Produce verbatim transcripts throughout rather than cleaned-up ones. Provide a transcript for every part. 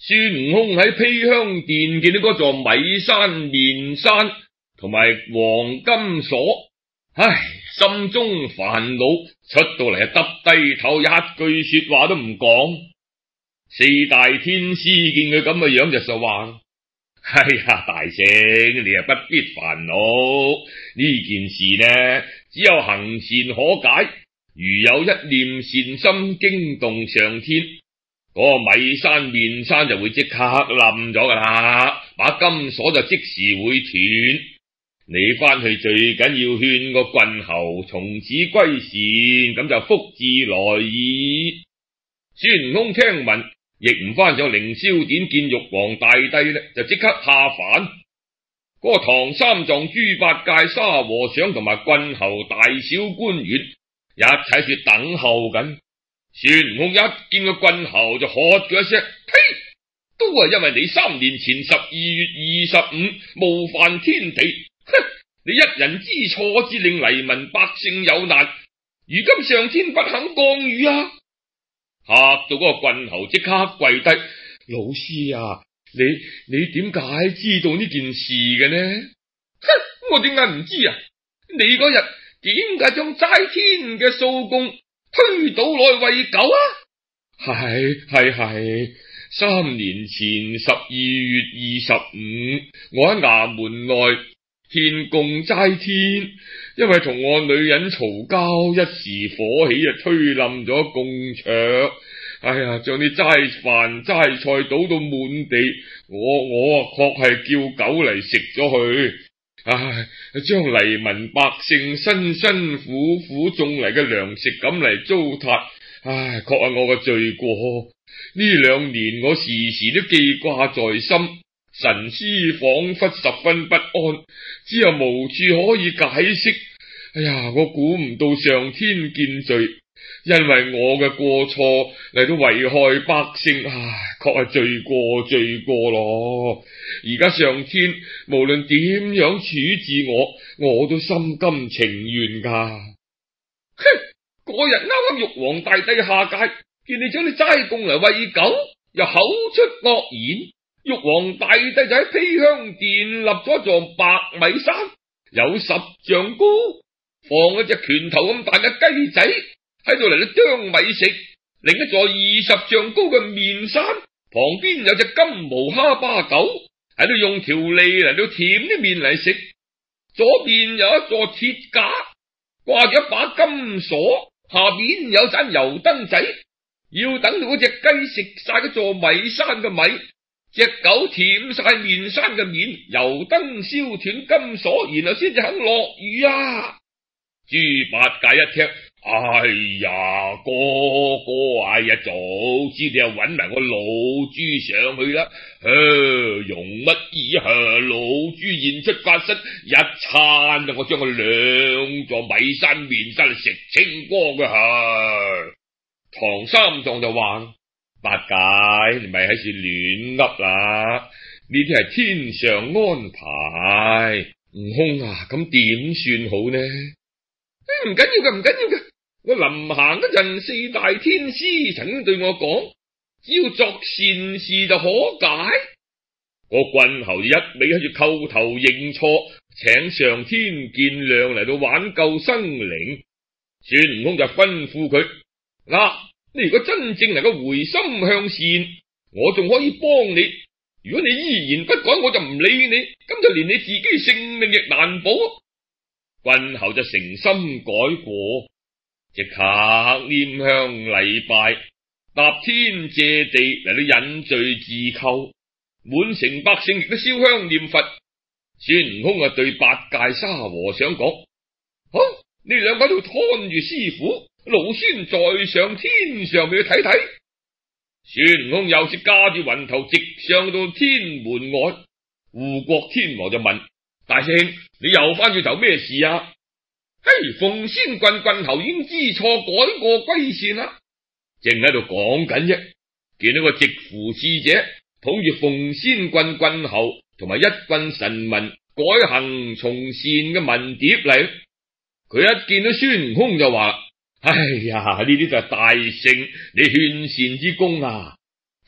孫悟空喺披香殿見到嗰座米山面山同埋黃金鎖，唉，心中煩惱，出到嚟啊耷低頭，一句說話都唔講。四大天師見佢咁嘅樣就實話：哎呀，大聖，你啊不必煩惱，呢件事呢，只有行善可解。如有一念善心驚動上天，嗰個米山面山就會即刻冧咗噶啦，把金鎖就即時會斷。你翻去最緊要勸個郡侯從此歸善，咁就福至來矣。孫悟空聽聞，亦唔翻上凌霄殿見玉皇大帝呢，就即刻下凡。嗰、那個唐三藏、豬八戒、沙和尚同埋郡侯大小官員一齊住等候緊。孫悟空一見個郡侯就喝咗一聲：呸！都係因為你三年前十二月二十五冒犯天地，哼！你一人之錯，至令黎民百姓有難。如今上天不肯降雨啊！嚇到嗰個郡侯即刻跪低：老師啊，你你點解知道呢件事嘅呢？哼！我點解唔知啊？你嗰日點解將齋天嘅蘇公推倒來餵狗啊？係係係，三年前十二月二十五，我喺衙門內獻供齋天，因為同我女人嘈交，一時火起啊，推冧咗供桌。哎呀，將啲齋飯齋菜倒到滿地，我我啊確係叫狗嚟食咗佢。唉，將黎民百姓辛辛苦苦種嚟嘅糧食咁嚟糟蹋，唉，確係我嘅罪過。呢兩年我時時都記掛在心，神思仿佛十分不安，只有無處可以解釋。哎呀，我估唔到上天見罪，因為我嘅過錯嚟到危害百姓，唉，確係罪過罪過咯。而家上天無論點樣處置我，我都心甘情願噶。哼！嗰日啱啱玉皇大帝下界，見你將啲齋供嚟餵狗，又口出惡言。玉皇大帝就喺披香殿立咗座白米山，有十丈高，放一隻拳頭咁大嘅雞仔喺度嚟到啄米食。另一座二十丈高嘅面山旁邊有隻金毛哈巴狗喺度用條脷嚟到舔啲面嚟食。左邊有一座鐵架掛住一把金鎖，下邊有盞油燈仔。要等到嗰隻雞食晒嗰座米山嘅米，隻狗舔晒面山嘅面，油燈燒斷金鎖，然後先至肯落雨啊！豬八戒一聽，哎呀，哥哥，哎呀，早知你又搵埋個老豬上去啦！呵，容乜意啊？老豬現出法身，一餐我將佢兩座米山面山食清光嘅吓。唐三藏就話：八戒，你咪喺處亂噏啦！呢啲係天上安排。悟空啊，咁點算好呢？唔緊要嘅，唔緊要嘅。我臨行嗰陣，四大天師曾經對我講，只要作善事就可解。個郡侯一味喺住叩頭認錯，請上天見諒嚟到挽救生靈。孫悟空就吩咐佢：嗱，你如果真正能夠回心向善，我仲可以幫你；如果你依然不改，我就唔理你，咁就連你自己性命亦難保。郡侯就誠心改過，即刻拈香禮拜，答天謝地嚟到引罪自叩，滿城百姓亦都燒香念佛。孫悟空啊對八戒、沙和尚講：好，你兩個喺度看住師傅，老孫在上天上俾佢睇睇。孫悟空又是駕住雲頭直上到天門外，護國天王就問：大聖，你又翻轉頭咩事啊？嘿，鳳仙郡郡侯已經知錯改過歸善啦，正喺度講緊啫。見到個直符使者捧住鳳仙郡郡侯同埋一郡臣民改行從善嘅文牒嚟，佢一見到孫悟空就話：哎呀，呢啲就係大聖你勸善之功啊！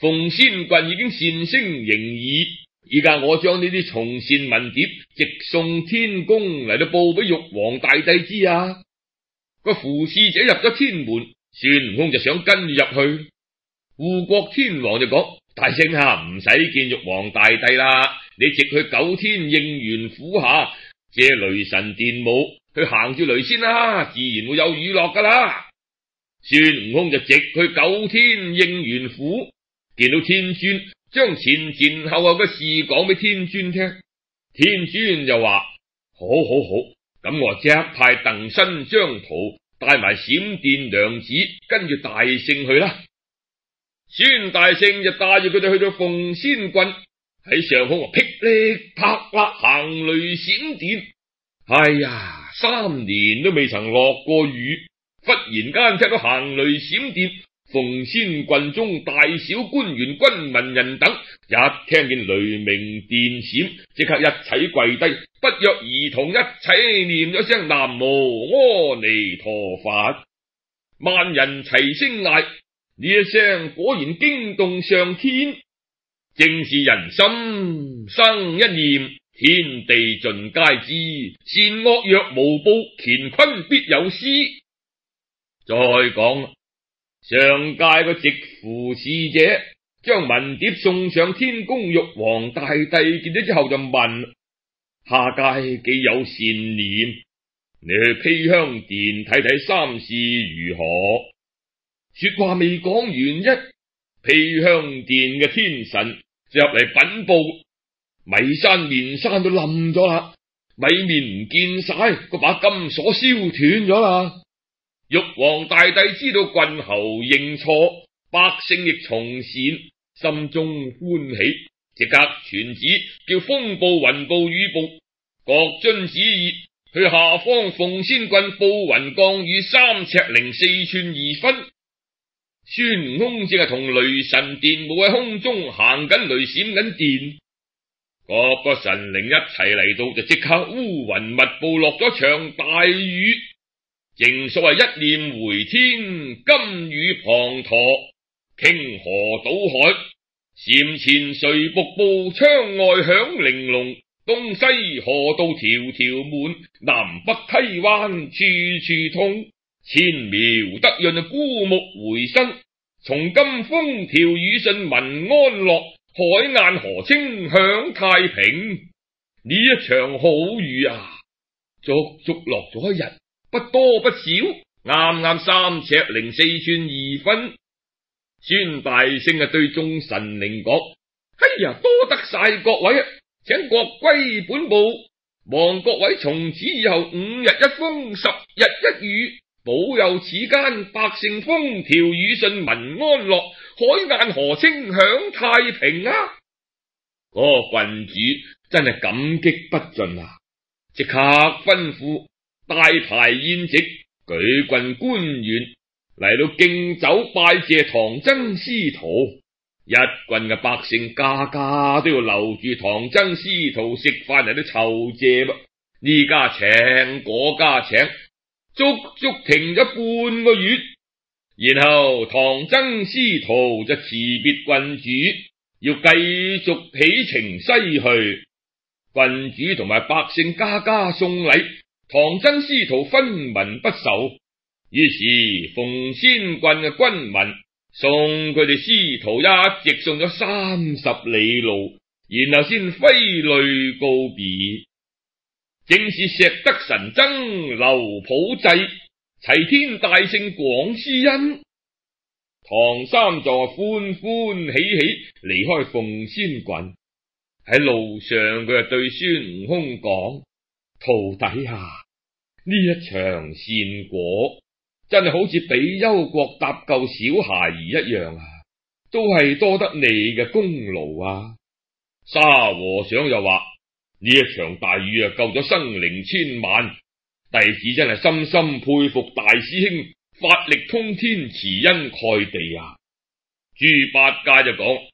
鳳仙棍已經善聲迎耳，依家我將呢啲從善文牒直送天宮嚟到報俾玉皇大帝知啊！個符使者入咗天門，孫悟空就想跟住入去。護國天王就講：大聖啊，唔使見玉皇大帝啦，你直去九天應元府下借雷神電母去行住雷先啦，自然會有雨落噶啦。孫悟空就直去九天應元府，見到天尊，將前前後後嘅事講俾天尊聽。天尊就話：好好好，咁我即刻派鄧新、張桃帶埋閃電娘子跟住大聖去啦。孫大聖就帶住佢哋去到鳳仙棍，喺上空霹靂啪啦行雷閃電。哎呀，三年都未曾落過雨，忽然間聽到行雷閃電，鳳仙棍中大小官員軍民人等一聽見雷鳴電閃，即刻一齊跪低，不約而同一齊念咗聲南無阿彌陀佛，萬人齊聲嗌。呢一聲果然驚動上天，正是人心生一念，天地盡皆知，善惡若無報，乾坤必有私。再講，上界個直符使者將文牒送上天宮，玉皇大帝見咗之後就問：下界既有善念，你去披香殿睇睇三事如何？說話未講完一，披香殿嘅天神就入嚟稟報，米山面山都冧咗啦，米面唔見晒，嗰把金鎖燒斷咗啦。玉皇大帝知道郡侯認錯，百姓亦從善，心中歡喜，即刻傳旨叫風部、雲部、雨部各遵旨意，去下方鳳仙棍布雲降雨三尺零四寸二分。孫悟空正係同雷神電母喺空中行緊雷閃緊電，各個神靈一齊嚟到，就即刻烏雲密布，落咗場大雨。正所謂一念回天，金雨滂沱，傾河倒海，禪前垂瀑布，窗外響玲瓏，東西河道條條滿，南北溪灣處處通。千苗得潤，孤木回生，從今風調雨順，民安樂，海晏河清，享太平。呢一場好雨啊，足足落咗一日，不多不少，啱啱三尺零四寸二分。孫大聖啊對眾神靈講：哎呀，多得晒各位啊，請各歸本部，望各位從此以後五日一風，十日一雨，保佑此間百姓風調雨順，民安樂，海晏河清，享太平啊！嗰個郡主真係感激不盡啊！即刻吩咐大排宴席，舉郡官員嚟到敬酒拜謝唐僧師徒，一郡嘅百姓家家都要留住唐僧師徒食飯嚟到酬謝噃，呢家請嗰家請，足足停咗半個月，然後唐僧師徒就辭別郡主，要繼續起程西去。郡主同埋百姓家家送禮，唐僧師徒分文不受，於是鳳仙郡嘅軍民送佢哋師徒一直送咗三十里路，然後先揮淚告別。正是石德神僧、劉普濟、齊天大聖廣施恩。唐三藏歡歡喜喜離開鳳仙郡，喺路上佢就對孫悟空講：徒弟啊，呢一場善果真係好似比丘國搭救小孩兒一樣啊，都係多得你嘅功勞啊！沙和尚又話：呢一場大雨啊，救咗生靈千萬，弟子真係深深佩服大師兄法力通天，慈恩蓋地啊！豬八戒就講：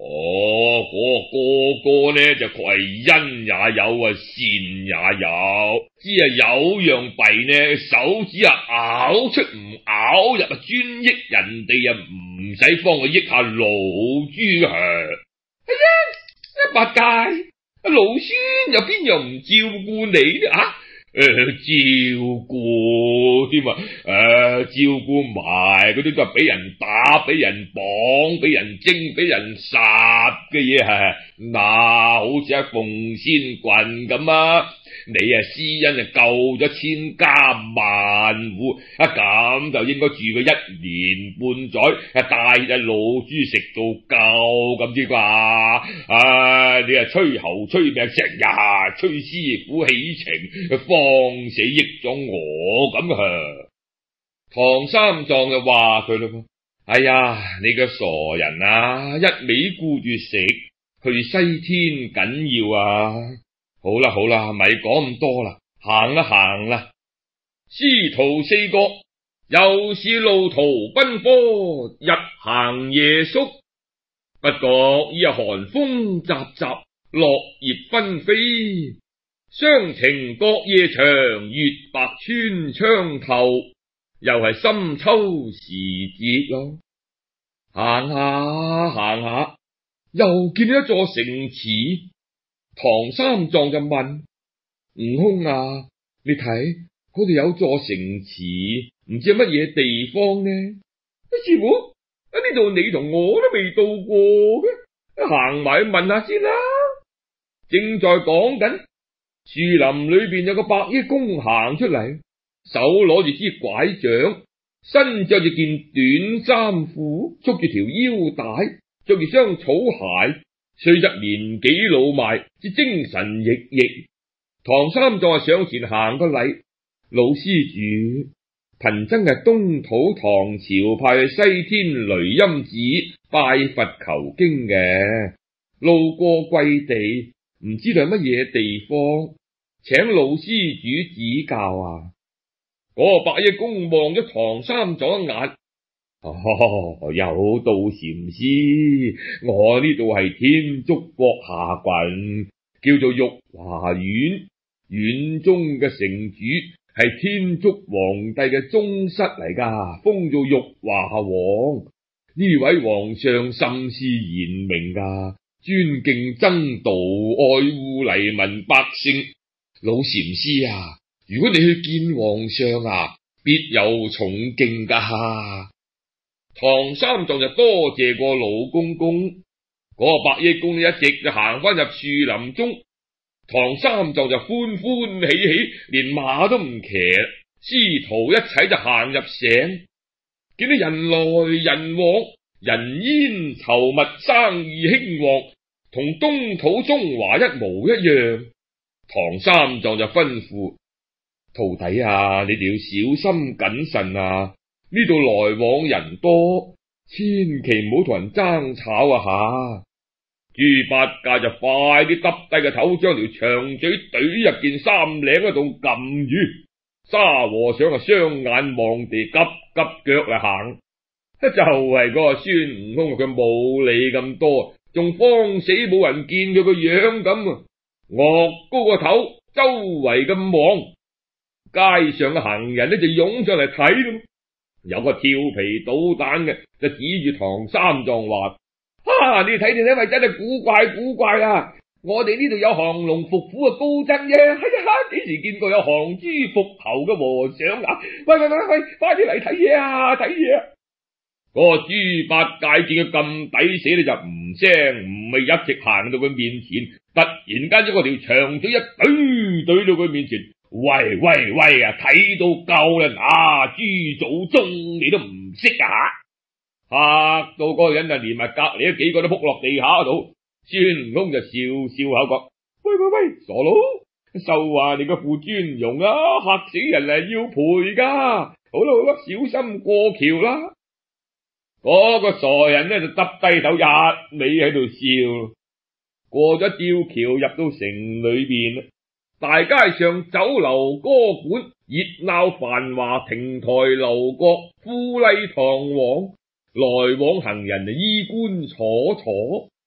哦，嗰、個個個呢就確係恩也有啊，善也有，只係有樣弊呢，手指啊拗出唔拗入啊，專益人哋啊，唔使幫佢益下老豬啊。哎呀，八戒，老孫有邊樣唔照顧你呢？啊？誒、呃，照顧添啊！誒、呃，照顧埋嗰啲都係俾人打、俾人綁、俾人蒸、俾人殺嘅嘢啊！嗱，好似阿鳳仙棍咁啊！你啊施恩啊救咗千家萬戶，啊咁就應該住佢一年半載，啊帶隻老豬食到夠咁啲啩？啊，你啊吹喉吹命，成日吹師傅起情，放死益咗我咁啊！唐三藏就話佢啦，哎呀，你個傻人啊，一味顧住食，去西天緊要啊！好啦好啦，咪講咁多啦，行啦行啦。師徒四個又是路途奔波，日行夜宿，不覺已係寒風習習，落葉紛飛，雙情各夜長，月白穿窗透，又係深秋時節咯。行下行下，又見到一座城池。唐三藏就問悟空啊，你睇嗰度有座城池，唔知係乜嘢地方呢？師傅，呢度你同我都未到過嘅，行埋去問下先啦。正在講緊，樹林裏邊有個白衣公行出嚟，手攞住支拐杖，身着住件短衫褲，束住條腰帶，着住雙草鞋。雖則年紀老邁，至精神奕奕。唐三藏上前行個禮，老施主，貧僧係東土唐朝派去西天雷音寺拜佛求經嘅，路過貴地，唔知道係乜嘢地方，請老施主指教啊！嗰、那個白衣公望咗唐三藏一眼。哦，有道禪師，我呢度係天竺國下郡，叫做玉華縣，縣中嘅城主係天竺皇帝嘅宗室嚟噶，封做玉華王。呢位皇上甚是賢明噶，尊敬僧道，愛護黎民百姓。老禪師啊，如果你去見皇上啊，必有重敬噶。唐三藏就多謝過老公公，嗰、那個白衣公一直就行翻入樹林中，唐三藏就歡歡喜喜，連馬都唔騎，師徒一齊就行入城，見到人來人往，人煙稠密，生意興旺，同東土中華一模一樣。唐三藏就吩咐徒弟啊，你哋要小心謹慎啊！呢度來往人多，千祈唔好同人爭吵啊吓！豬八戒就快啲耷低個頭，將條長嘴懟入件衫領嗰度撳住。沙和尚啊，雙眼望地，急急腳嚟行。就係嗰個孫悟空，佢冇理咁多，仲慌死冇人見佢個樣咁啊！岳高個頭，周圍咁望，街上嘅行人呢就湧上嚟睇咯。有個調皮搗蛋嘅就指住唐三藏話：啊，你睇你呢位真係古怪古怪啊！我哋呢度有降龍伏虎嘅高僧啫，哎呀，幾時見過有降豬伏猴嘅和尚啊？喂喂喂喂，快啲嚟睇嘢啊！睇嘢啊！嗰個豬八戒見佢咁抵死咧，就唔聲唔係，一直行到佢面前，突然間將嗰條長嘴一懟懟到佢面前。喂喂喂啊！睇到夠啦！啊，豬祖宗你都唔識啊！嚇到嗰個人啊，連埋隔籬嗰幾個都撲落地下度。孫悟空就笑笑口講：喂喂喂，傻佬，收下你個副尊容啊！嚇死人啊，要賠噶！好啦好啦，小心過橋啦！嗰、那個傻人呢就耷低頭，一味喺度笑。過咗吊橋，入到城裏邊。大街上酒樓歌館熱鬧繁華，亭台樓閣富麗堂皇，來往行人衣冠楚楚。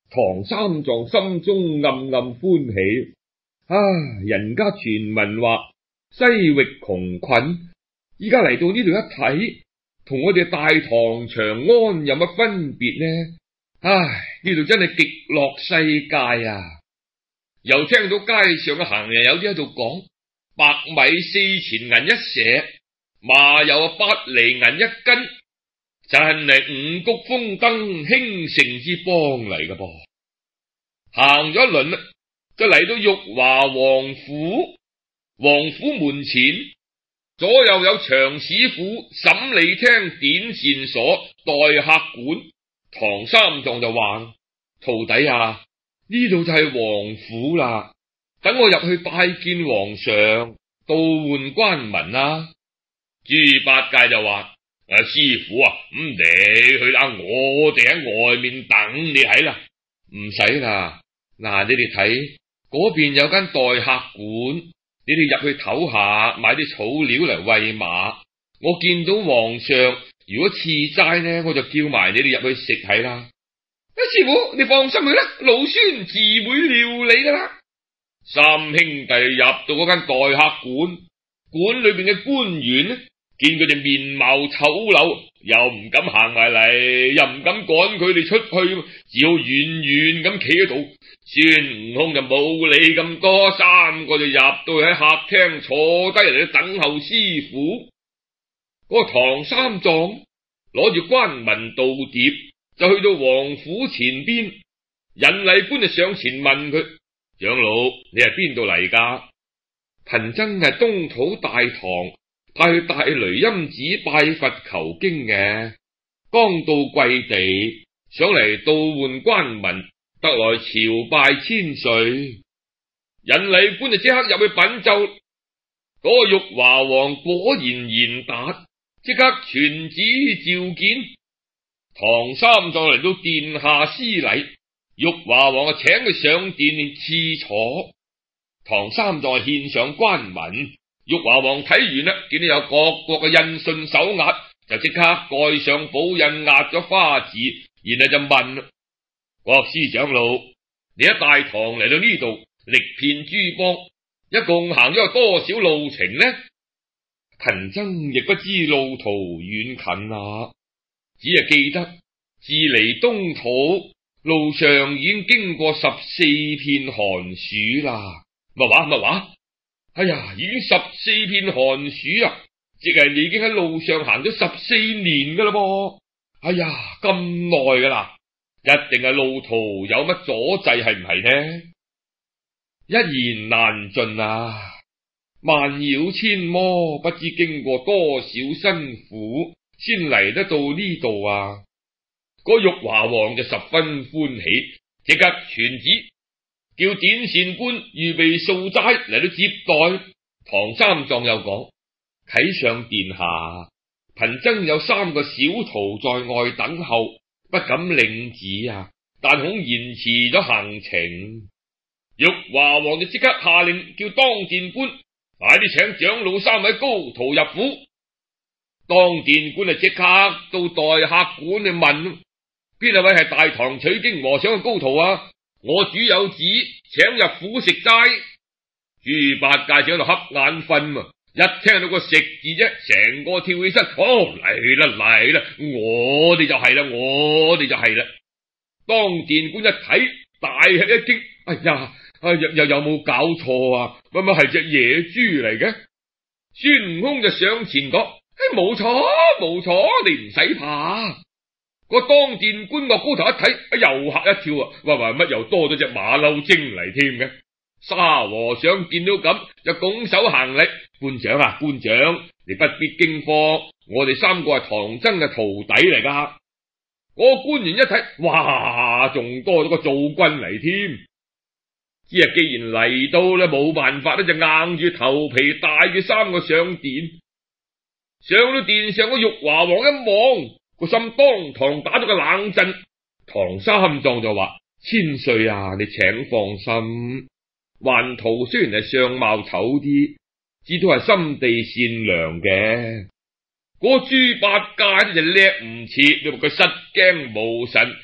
唐三藏心中暗暗歡喜。啊，人家傳聞話西域窮困，依家嚟到呢度一睇，同我哋大唐長安有乜分別呢？唉，呢度真係極樂世界啊！又聽到街上嘅行人有啲喺度講，白米四錢銀一石，麻油八厘銀一斤，真係五穀豐登興盛之邦嚟㗎噃。行咗一輪啦，就嚟到玉華王府。王府門前左右有長史府、審理廳、典膳所、待客館。唐三藏就話：徒弟啊，呢度就係王府啦，等我入去拜見皇上，渡換關民啦。豬八戒就話：啊，師傅啊，咁你去啦，我哋喺外面等你喺啦。唔使啦，嗱，你哋睇嗰邊有間待客館，你哋入去唞下，買啲草料嚟餵馬。我見到皇上如果賜齋呢，我就叫埋你哋入去食係啦。啊，師傅你放心去啦，老孫自會料理噶啦。三兄弟入到嗰間待客館，館裏邊嘅官員呢，見佢哋面貌醜陋，又唔敢行埋嚟，又唔敢趕佢哋出去，只好遠遠咁企喺度。孫悟空就冇理咁多，三個就入到去喺客廳坐低嚟等候師傅。嗰個唐三藏攞住關文道牒，就去到王府前邊。引禮官就上前問佢：長老，你係邊度嚟噶？貧僧係東土大唐派去大雷音寺拜佛求經嘅，剛到貴地，想嚟渡換關民，得來朝拜千歲。引禮官就即刻入去稟奏，嗰、那個玉華王果然賢達，即刻傳旨召見。唐三藏嚟到殿下施禮，玉華王就請佢上殿賜坐。唐三藏獻上關文，玉華王睇完啦，見到有各國嘅印信手押，就即刻蓋上寶印，壓咗花字，然後就問：國師長老，你喺大唐嚟到呢度，歷遍諸邦，一共行咗有多少路程呢？貧僧亦不知路途遠近啊，只係記得自離東土，路上已經經過十四片寒暑啦。乜話乜話？哎呀，已經十四片寒暑啊！即係你已經喺路上行咗十四年噶啦噃。哎呀，咁耐噶啦，一定係路途有乜阻滯，係唔係呢？一言難盡啊！萬擾千魔，不知經過多少辛苦，先嚟得到呢度啊！嗰玉華王就十分歡喜，即刻傳旨，叫典膳官預備素齋嚟到接待。唐三藏又講：啟上殿下，貧僧有三個小徒在外等候，不敢領旨啊，但恐延遲咗行程。玉華王就即刻下令，叫當殿官快啲請長老三位高徒入府。當殿官就即刻到待客館去問：邊一位係大唐取經和尚嘅高徒啊？我主有旨，請入府食齋。豬八戒正喺度瞌眼瞓啊，一聽到個食字啫，成個跳起身，哦，嚟啦嚟啦，我哋就係啦，我哋就係啦。當殿官一睇，大吃一驚，哎呀，又又有冇搞錯啊？乜乜係隻野豬嚟嘅？孫悟空就上前講：哎，冇錯冇錯，你唔使怕。個當殿官個高頭一睇，又嚇一跳啊！話話乜又多咗隻馬騮精嚟添嘅？沙和尚見到咁就拱手行禮：官長啊，官長，你不必驚慌，我哋三個係唐僧嘅徒弟嚟噶。嗰個官員一睇，哇，仲多咗個做軍嚟添。只係既然嚟到咧，冇辦法咧，就硬住頭皮帶佢三個上殿。上到殿上，個玉華王一望，個心當堂打咗個冷震。唐三藏就話：千歲啊，你請放心，還徒雖然係相貌醜啲，至都係心地善良嘅。嗰個豬八戒就叻唔切，你話佢失驚無神，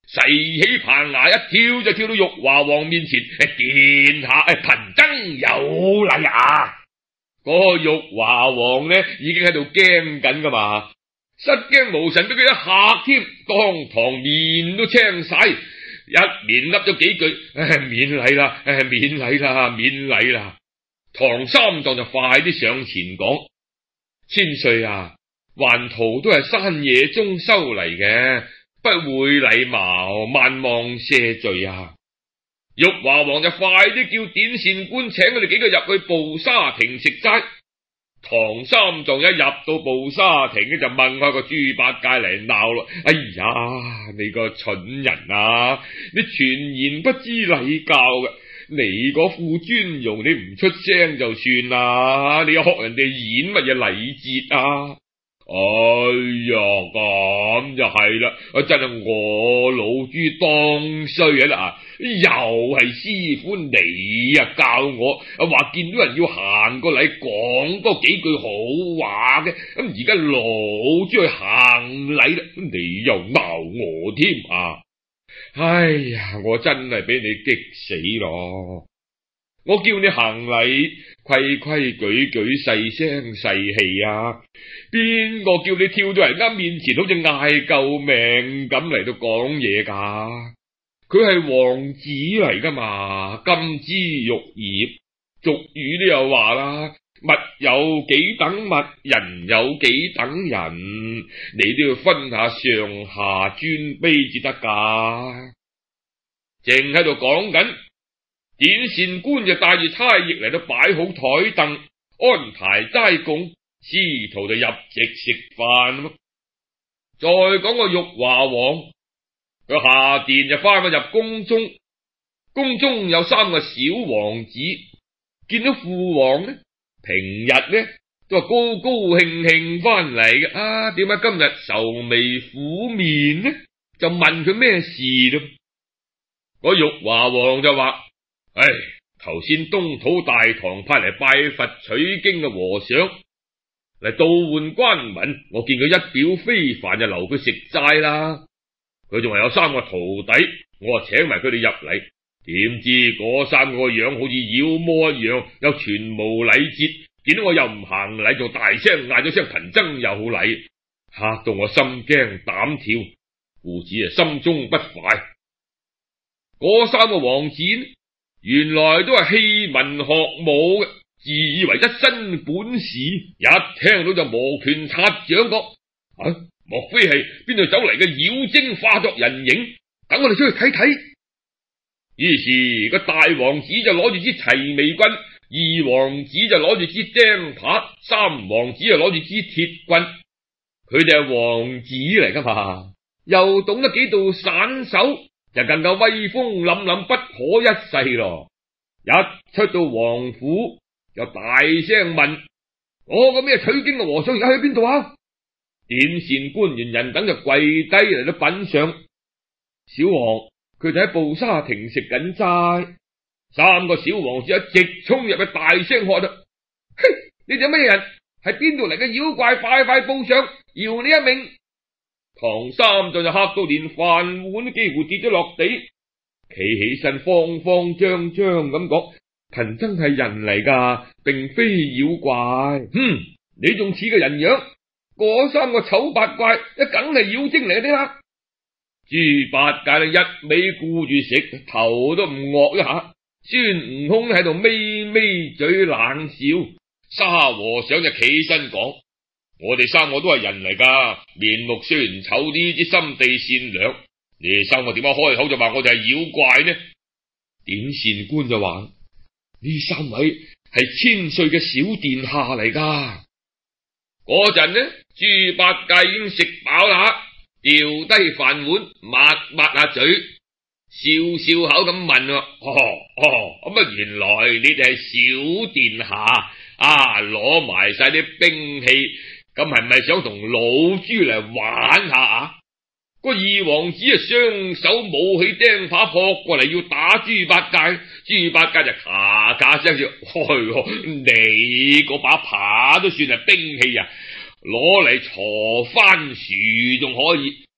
誓起棚牙，一跳就跳到玉華王面前，殿下，貧僧有禮啊！嗰個玉華王呢，已經喺度驚緊噶嘛，失驚無神俾佢一嚇添，當堂面都青晒，一連噏咗幾句，免禮啦，免禮啦，免禮啦。唐三藏就快啲上前講：千歲啊，還徒都係山野中收嚟嘅，不會禮貌，萬望赦罪啊！玉華王就快啲叫典善官請佢哋幾個入去布沙亭食齋。唐三藏一入到布沙亭咧，就問下個豬八戒嚟鬧咯：哎呀，你個蠢人啊，你全然不知禮教嘅，你嗰副尊容你唔出聲就算啦，你又學人哋演乜嘢禮節啊？哎呀，咁就係啦，真係我老豬當衰啊！又係師傅你啊教我，話見到人要行個禮，講多幾句好話嘅，咁而家老豬去行禮啦，你又鬧我添啊！哎呀，我真係俾你激死咯！我叫你行禮，規規矩矩，細聲細氣啊！邊個叫你跳到人家面前，好似嗌救命咁嚟到講嘢噶？佢係王子嚟噶嘛，金枝玉葉，俗語都有話啦，物有幾等物，人有幾等人，你都要分下上下尊卑至得噶。正喺度講緊，典善官就帶住差役嚟到擺好台凳，安排齋供，師徒就入席食飯。再講個玉華王，佢下殿就翻返入宮中，宮中有三個小王子，見到父王呢，平日呢都係高高興興翻嚟嘅，啊，點解今日愁眉苦面呢？就問佢咩事咯。嗰玉華王就話：唉，頭先東土大唐派嚟拜佛取經嘅和尚嚟倒換官文，我見佢一表非凡，就留佢食齋啦。佢仲係有三個徒弟，我啊請埋佢哋入嚟，點知嗰三個樣好似妖魔一樣，又全無禮節，見到我又唔行禮，仲大聲嗌咗聲貧僧有禮，嚇到我心驚膽跳，故此啊心中不快。嗰三個王子原來都係戲文學武嘅，自以為一身本事，一聽到就摩拳擦掌講：啊，莫非係邊度走嚟嘅妖精化作人影？等我哋出去睇睇。於是個大王子就攞住支齊眉棍，二王子就攞住支釘耙，三王子就攞住支鐵棍。佢哋係王子嚟噶嘛，又懂得幾道散手，就更加威風凜凜，不可一世咯。一出到王府，就大聲問：我個咩取經嘅和尚而家去邊度啊？典善官員人等就跪低嚟到品嘗。小王佢就喺布沙亭食緊齋，三個小王子一直衝入去，大聲喝啦：嘿，你哋乜嘢人？係邊度嚟嘅妖怪？快快報上，饒你一命！唐三藏就嚇到連飯碗都幾乎跌咗落地，企起身慌慌張張咁講：貧僧係人嚟噶，並非妖怪。哼，你仲似個人樣，嗰三個醜八怪一梗係妖精嚟啲啦。豬八戒咧一味顧住食，頭都唔惡一下。孫悟空喺度咪咪嘴冷笑。沙和尚就企身講：我哋三個都係人嚟噶，面目雖然醜啲，之心地善良。你哋三個點解開口就話我哋係妖怪呢？典善官就話：呢三位係千歲嘅小殿下嚟噶。嗰陣呢，豬八戒已經食飽啦，掉低飯碗，抹抹下嘴，笑笑口咁問：哦哦，咁啊，原來你哋係小殿下啊，攞埋晒啲兵器，咁係咪想同老豬嚟玩下啊？個二王子啊，雙手舞起釘耙撲過嚟，要打豬八戒。豬八戒就咔咔聲笑：哎，你嗰把耙都算係兵器啊，攞嚟鋤番薯仲可以，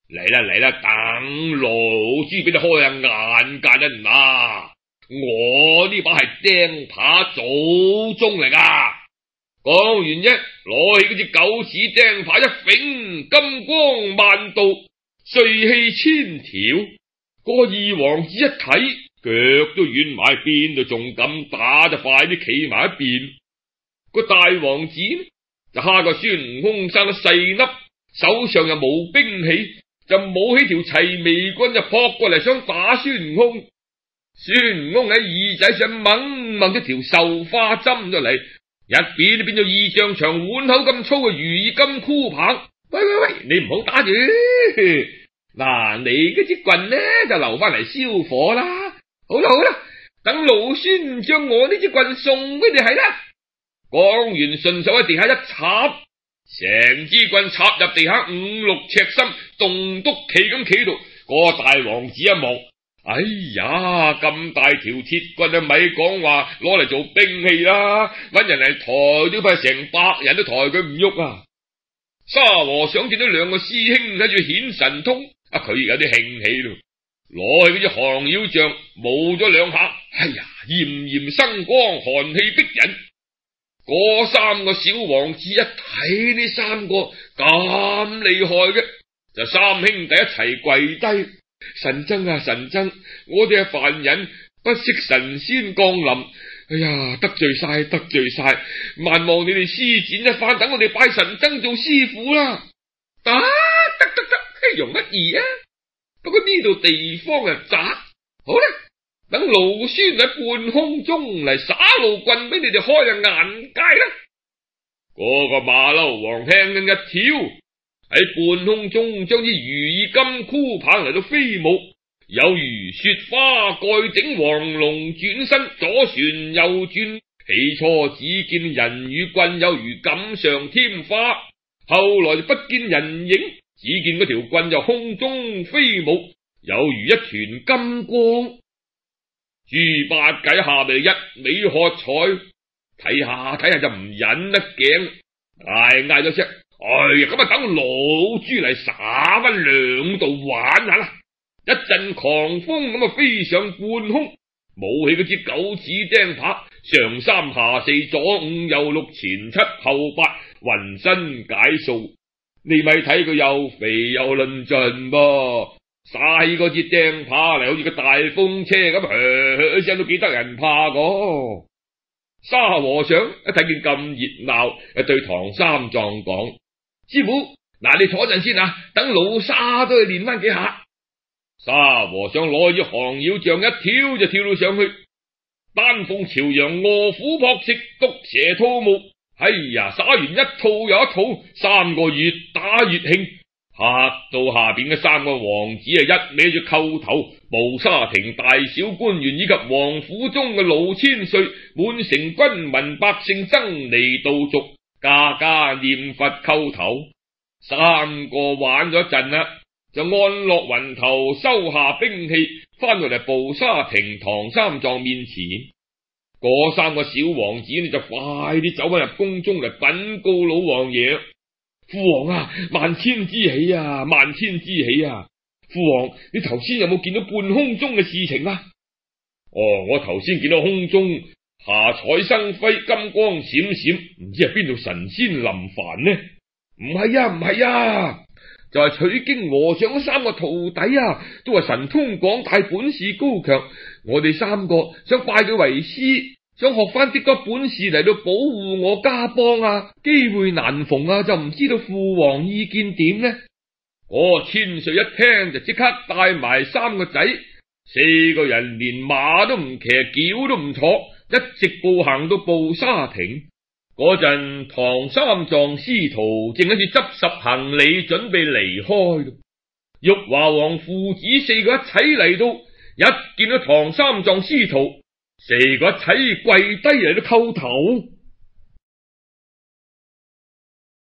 嚟啦嚟啦，等老豬俾你開下眼界啦！嗱，我呢把係釘耙祖宗嚟噶。講完啫，攞起嗰支九齒釘耙一揈，金光萬道，帥氣千條。嗰個二王子一睇，腳都軟埋，邊度仲敢打，就快啲企埋一邊。個大王子就蝦個孫悟空生得細粒，手上又冇兵器，就舞起條齊眉棍，就撲過嚟想打孫悟空。孫悟空喺耳仔上掹掹一條繡花針咗嚟，一邊變咗二丈長碗口咁粗嘅如意金箍棒。喂喂喂，你唔好打住，嗱，你嗰支棍呢就留翻嚟燒火啦。好啦好啦，等老孫將我呢支棍送俾你係啦。講完順手喺地下一插，成支棍插入地下五六尺深，棟篤企咁企度。嗰個大王子一望，哎呀，咁大條鐵棍啊，咪講話攞嚟做兵器啦，搵人嚟抬都怕成百人都抬佢唔喐啊！沙和尚見到兩個師兄喺度顯神通，啊，佢有啲興起咯，攞起嗰支降妖杖，舞咗兩下，哎呀，炎炎生光，寒氣逼人。嗰三個小王子一睇呢三個咁厲害嘅，就三兄弟一齊跪低。神僧啊神僧，我哋係凡人，不識神仙降臨，哎呀，得罪晒得罪晒，萬望你哋施展一番，等我哋拜神僧做師傅啦。得得得得，容乜易啊？不過呢度地方啊窄，好啦，等老孫喺半空中嚟耍路棍俾你哋開下眼界啦。嗰個馬騮王輕輕一跳，喺半空中將啲如意金箍棒嚟到飛舞，有如雪花蓋頂，黃龍轉身，左旋右轉。起初只見人與棍有如錦上添花，後來就不見人影，只見嗰條棍就空中飛舞，有如一團金光。豬八戒下邊一味喝彩，睇下睇下就唔忍得頸，嗌嗌咗聲：哎呀，咁啊等老豬嚟耍翻兩度玩下啦！一陣狂風咁啊飛上半空，舞起嗰支九齒釘耙，上三下四左五右六前七後八，渾身解數。你咪睇佢又肥又論盡噃，耍起嗰支釘耙嚟，好似個大風車咁，噓噓聲都幾得人怕個。沙和尚一睇見咁熱鬧，就對唐三藏講：師傅，嗱，你坐陣先啊，等老沙都去練翻幾下。沙和尚攞住降妖杖一跳就跳到上去，丹鳳朝陽，臥虎撲食，毒蛇吐霧。哎呀，耍完一套又一套，三個越打越興，嚇到下邊嘅三個王子啊，一孭住叩頭。布沙廷大小官員以及王府中嘅老千歲，滿城軍民百姓爭離道俗，家家念佛叩頭。三個玩咗一陣啦，就安落雲頭，收下兵器，翻到嚟布沙廷唐三藏面前。嗰三個小王子你就快啲走翻入宮中嚟稟告老王爺。父王啊，萬千之喜啊，萬千之喜啊！父王，你頭先有冇見到半空中嘅事情啊？哦，我頭先見到空中霞彩生輝，金光閃閃，唔知係邊度神仙臨凡呢？唔係啊，唔係啊，就係、是、取經和尚嗰三個徒弟啊，都係神通廣大，本事高強。我哋三個想拜佢為師，想學翻啲個本事嚟到保護我家邦啊，機會難逢啊，就唔知道父王意見點呢？我千歲一聽就即刻帶埋三個仔，四個人連馬都唔騎，轎都唔坐，一直步行到布沙亭。嗰陣唐三藏師徒正喺住執拾行李，準備離開。玉華王父子四個一齊嚟到，一見到唐三藏師徒，四個一齊跪低嚟到叩頭。